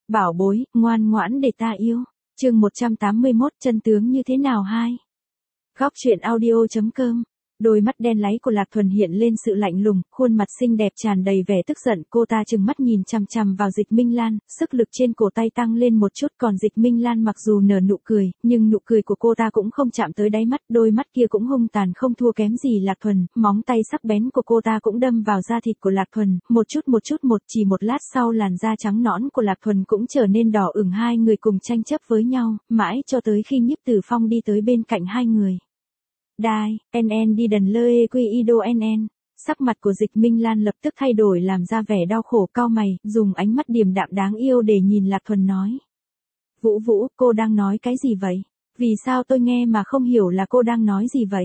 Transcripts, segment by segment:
Bảo bối, ngoan ngoãn để ta yêu. Chương 181, chân tướng như thế nào 2. Góc truyện audio.com. Đôi mắt đen láy của Lạc Thuần hiện lên sự lạnh lùng, khuôn mặt xinh đẹp tràn đầy vẻ tức giận, cô ta trừng mắt nhìn chằm chằm vào Dịch Minh Lan, sức lực trên cổ tay tăng lên một chút, còn Dịch Minh Lan mặc dù nở nụ cười, nhưng nụ cười của cô ta cũng không chạm tới đáy mắt, đôi mắt kia cũng hung tàn không thua kém gì Lạc Thuần, móng tay sắc bén của cô ta cũng đâm vào da thịt của Lạc Thuần, một chút chỉ một lát sau làn da trắng nõn của Lạc Thuần cũng trở nên đỏ ửng, hai người cùng tranh chấp với nhau, mãi cho tới khi Nhiếp Tử Phong đi tới bên cạnh hai người. Đai, NN đi đần lơ e quy ido NN. Sắc mặt của Dịch Minh Lan lập tức thay đổi làm ra vẻ đau khổ, cau mày, dùng ánh mắt điềm đạm đáng yêu để nhìn Lạc Thuần nói. Vũ Vũ, cô đang nói cái gì vậy? Vì sao tôi nghe mà không hiểu là cô đang nói gì vậy?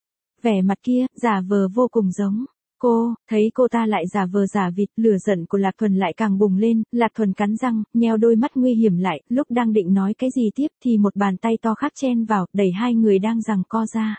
Vẻ mặt kia, giả vờ vô cùng giống. Cô, thấy cô ta lại giả vờ giả vịt, lửa giận của Lạc Thuần lại càng bùng lên, Lạc Thuần cắn răng, nheo đôi mắt nguy hiểm lại, lúc đang định nói cái gì tiếp thì một bàn tay to khác chen vào, đẩy hai người đang giằng co ra.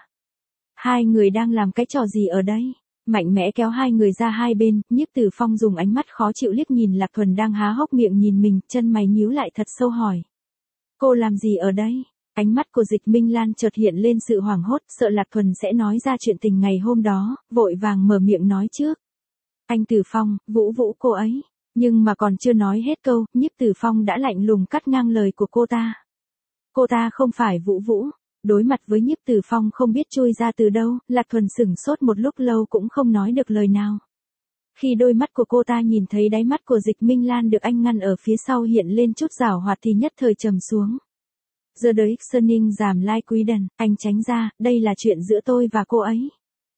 Hai người đang làm cái trò gì ở đây? Mạnh mẽ kéo hai người ra hai bên, Nhiếp Tử Phong dùng ánh mắt khó chịu liếc nhìn Lạc Thuần đang há hốc miệng nhìn mình, chân mày nhíu lại thật sâu hỏi. Cô làm gì ở đây? Ánh mắt của Dịch Minh Lan chợt hiện lên sự hoảng hốt, sợ Lạc Thuần sẽ nói ra chuyện tình ngày hôm đó, vội vàng mở miệng nói trước. Anh Tử Phong, Vũ Vũ cô ấy. Nhưng mà còn chưa nói hết câu, Nhiếp Tử Phong đã lạnh lùng cắt ngang lời của cô ta. Cô ta không phải Vũ Vũ. Đối mặt với Nhiếp Tử Phong không biết chui ra từ đâu, Lạc Thuần sửng sốt một lúc lâu cũng không nói được lời nào. Khi đôi mắt của cô ta nhìn thấy đáy mắt của Dịch Minh Lan được anh ngăn ở phía sau hiện lên chút giảo hoạt thì nhất thời trầm xuống. Giờ đấy Xuân giảm lai quý đần, anh tránh ra, đây là chuyện giữa tôi và cô ấy.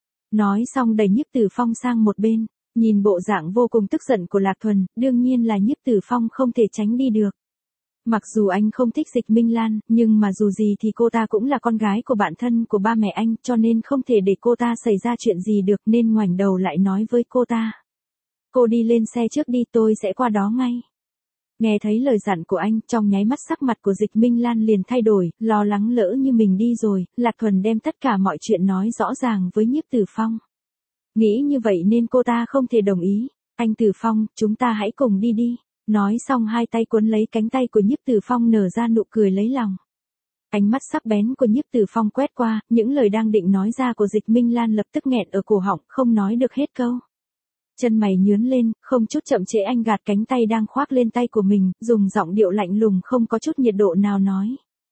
Nói xong đẩy Nhiếp Tử Phong sang một bên, nhìn bộ dạng vô cùng tức giận của Lạc Thuần, đương nhiên là Nhiếp Tử Phong không thể tránh đi được. Mặc dù anh không thích Dịch Minh Lan, nhưng mà dù gì thì cô ta cũng là con gái của bạn thân của ba mẹ anh, cho nên không thể để cô ta xảy ra chuyện gì được, nên ngoảnh đầu lại nói với cô ta. Cô đi lên xe trước đi, tôi sẽ qua đó ngay. Nghe thấy lời dặn của anh, trong nháy mắt sắc mặt của Dịch Minh Lan liền thay đổi, lo lắng lỡ như mình đi rồi, Lạc Thuần đem tất cả mọi chuyện nói rõ ràng với Nhiếp Tử Phong. Nghĩ như vậy nên cô ta không thể đồng ý. Anh Tử Phong, chúng ta hãy cùng đi đi. Nói xong hai tay cuốn lấy cánh tay của Nhiếp Tử Phong nở ra nụ cười lấy lòng. Ánh mắt sắc bén của Nhiếp Tử Phong quét qua, những lời đang định nói ra của Dịch Minh Lan lập tức nghẹn ở cổ họng, không nói được hết câu. Chân mày nhướng lên, không chút chậm trễ anh gạt cánh tay đang khoác lên tay của mình, dùng giọng điệu lạnh lùng không có chút nhiệt độ nào nói.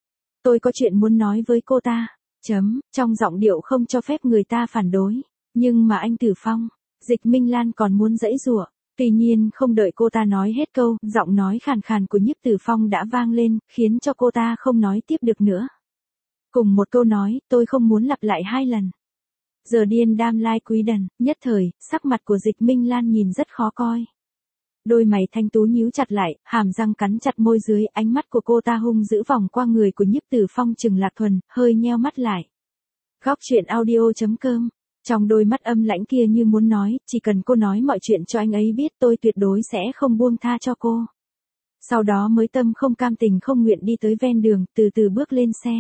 Tôi có chuyện muốn nói với cô ta. Trong giọng điệu không cho phép người ta phản đối. Nhưng mà anh Tử Phong, Dịch Minh Lan còn muốn giãy giụa. Tuy nhiên không đợi cô ta nói hết câu, giọng nói khàn khàn của Nhiếp Tử Phong đã vang lên, khiến cho cô ta không nói tiếp được nữa. Cùng một câu nói, tôi không muốn lặp lại hai lần. Giờ điên đam lai quý đần, nhất thời, sắc mặt của Dịch Minh Lan nhìn rất khó coi. Đôi mày thanh tú nhíu chặt lại, hàm răng cắn chặt môi dưới, ánh mắt của cô ta hung dữ vòng qua người của Nhiếp Tử Phong trừng Lạc Thuần, hơi nheo mắt lại. Góc truyện audio.com. Trong đôi mắt âm lãnh kia như muốn nói, chỉ cần cô nói mọi chuyện cho anh ấy biết tôi tuyệt đối sẽ không buông tha cho cô. Sau đó mới tâm không cam tình không nguyện đi tới ven đường, từ từ bước lên xe.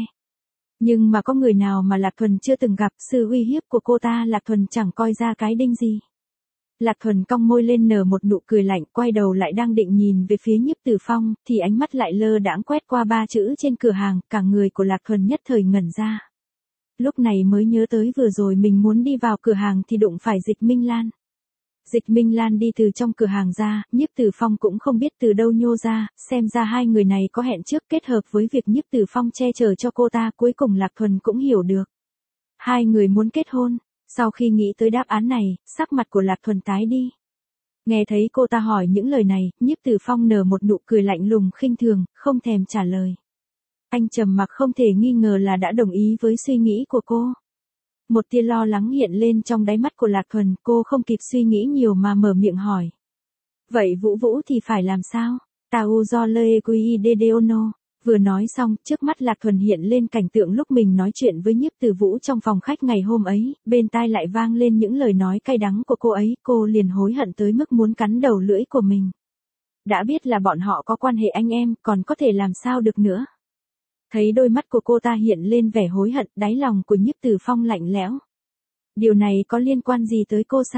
Nhưng mà có người nào mà Lạc Thuần chưa từng gặp, sự uy hiếp của cô ta Lạc Thuần chẳng coi ra cái đinh gì. Lạc Thuần cong môi lên nở một nụ cười lạnh, quay đầu lại đang định nhìn về phía Nhiếp Tử Phong, thì ánh mắt lại lơ đãng quét qua ba chữ trên cửa hàng, cả người của Lạc Thuần nhất thời ngẩn ra. Lúc này mới nhớ tới vừa rồi mình muốn đi vào cửa hàng thì đụng phải Dịch Minh Lan. Dịch Minh Lan đi từ trong cửa hàng ra, Nhiếp Tử Phong cũng không biết từ đâu nhô ra, xem ra hai người này có hẹn trước, kết hợp với việc Nhiếp Tử Phong che chở cho cô ta, cuối cùng Lạc Thuần cũng hiểu được. Hai người muốn kết hôn. Sau khi nghĩ tới đáp án này, sắc mặt của Lạc Thuần tái đi. Nghe thấy cô ta hỏi những lời này, Nhiếp Tử Phong nở một nụ cười lạnh lùng khinh thường, không thèm trả lời. Anh trầm mặc không thể nghi ngờ là đã đồng ý với suy nghĩ của cô. Một tia lo lắng hiện lên trong đáy mắt của Lạc Thuần, cô không kịp suy nghĩ nhiều mà mở miệng hỏi. Vậy Vũ Vũ thì phải làm sao? Tao do lê quy dedeono. Vừa nói xong, trước mắt Lạc Thuần hiện lên cảnh tượng lúc mình nói chuyện với Nhiếp Tử Vũ trong phòng khách ngày hôm ấy, bên tai lại vang lên những lời nói cay đắng của cô ấy, cô liền hối hận tới mức muốn cắn đầu lưỡi của mình. Đã biết là bọn họ có quan hệ anh em, còn có thể làm sao được nữa. Thấy đôi mắt của cô ta hiện lên vẻ hối hận, đáy lòng của Nhiếp Tử Phong lạnh lẽo. Điều này có liên quan gì tới cô sao?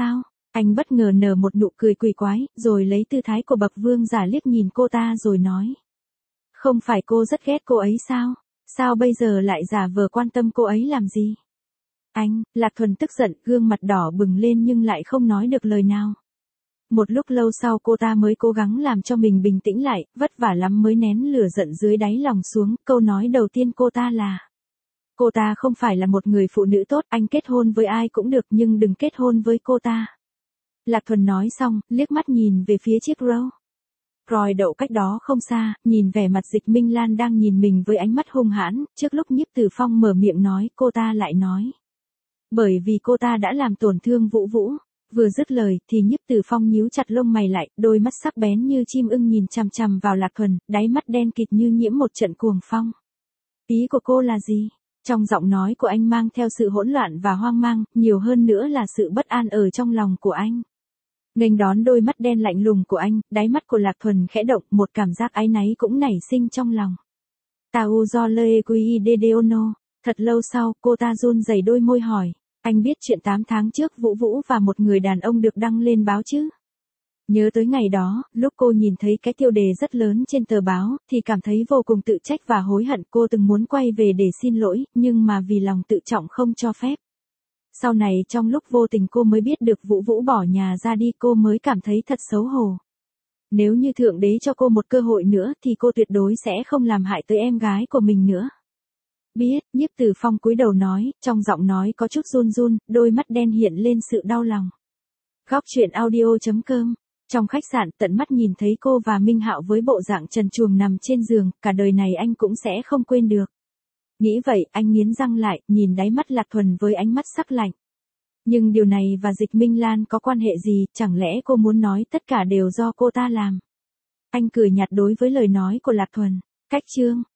Anh bất ngờ nở một nụ cười quỷ quái, rồi lấy tư thái của bậc vương giả liếc nhìn cô ta rồi nói. Không phải cô rất ghét cô ấy sao? Sao bây giờ lại giả vờ quan tâm cô ấy làm gì? Anh, Lạc Thuần tức giận, gương mặt đỏ bừng lên nhưng lại không nói được lời nào. Một lúc lâu sau cô ta mới cố gắng làm cho mình bình tĩnh lại, vất vả lắm mới nén lửa giận dưới đáy lòng xuống. Câu nói đầu tiên cô ta là: cô ta không phải là một người phụ nữ tốt, anh kết hôn với ai cũng được nhưng đừng kết hôn với cô ta. Lạc Thuần nói xong, liếc mắt nhìn về phía chiếc Rolls Royce đậu cách đó không xa, nhìn vẻ mặt Dịch Minh Lan đang nhìn mình với ánh mắt hung hãn, trước lúc Nhiếp Tử Phong mở miệng nói, cô ta lại nói. Bởi vì cô ta đã làm tổn thương Vũ Vũ. Vừa dứt lời thì Nhiếp Tử Phong nhíu chặt lông mày lại, đôi mắt sắc bén như chim ưng nhìn chằm chằm vào Lạc Thuần, đáy mắt đen kịt như nhiễm một trận cuồng phong. Ý của cô là gì? Trong giọng nói của anh mang theo sự hỗn loạn và hoang mang, nhiều hơn nữa là sự bất an ở trong lòng của anh. Nghênh đón đôi mắt đen lạnh lùng của anh, đáy mắt của Lạc Thuần khẽ động, một cảm giác áy náy cũng nảy sinh trong lòng. Tao do lê quy de deono. Thật lâu sau, cô ta run rẩy đôi môi hỏi. Anh biết chuyện 8 tháng trước Vũ Vũ và một người đàn ông được đăng lên báo chứ? Nhớ tới ngày đó, lúc cô nhìn thấy cái tiêu đề rất lớn trên tờ báo, thì cảm thấy vô cùng tự trách và hối hận. Cô từng muốn quay về để xin lỗi, nhưng mà vì lòng tự trọng không cho phép. Sau này trong lúc vô tình cô mới biết được Vũ Vũ bỏ nhà ra đi, cô mới cảm thấy thật xấu hổ. Nếu như Thượng Đế cho cô một cơ hội nữa thì cô tuyệt đối sẽ không làm hại tới em gái của mình nữa. Biết, Nhiếp Tử Phong cúi đầu nói, trong giọng nói có chút run run, đôi mắt đen hiện lên sự đau lòng. Góc truyện audio.com. Trong khách sạn tận mắt nhìn thấy cô và Minh Hạo với bộ dạng trần truồng nằm trên giường, cả đời này anh cũng sẽ không quên được. Nghĩ vậy, anh nghiến răng lại, nhìn đáy mắt Lạc Thuần với ánh mắt sắc lạnh. Nhưng điều này và Dịch Minh Lan có quan hệ gì, chẳng lẽ cô muốn nói tất cả đều do cô ta làm? Anh cười nhạt đối với lời nói của Lạc Thuần. Cách chương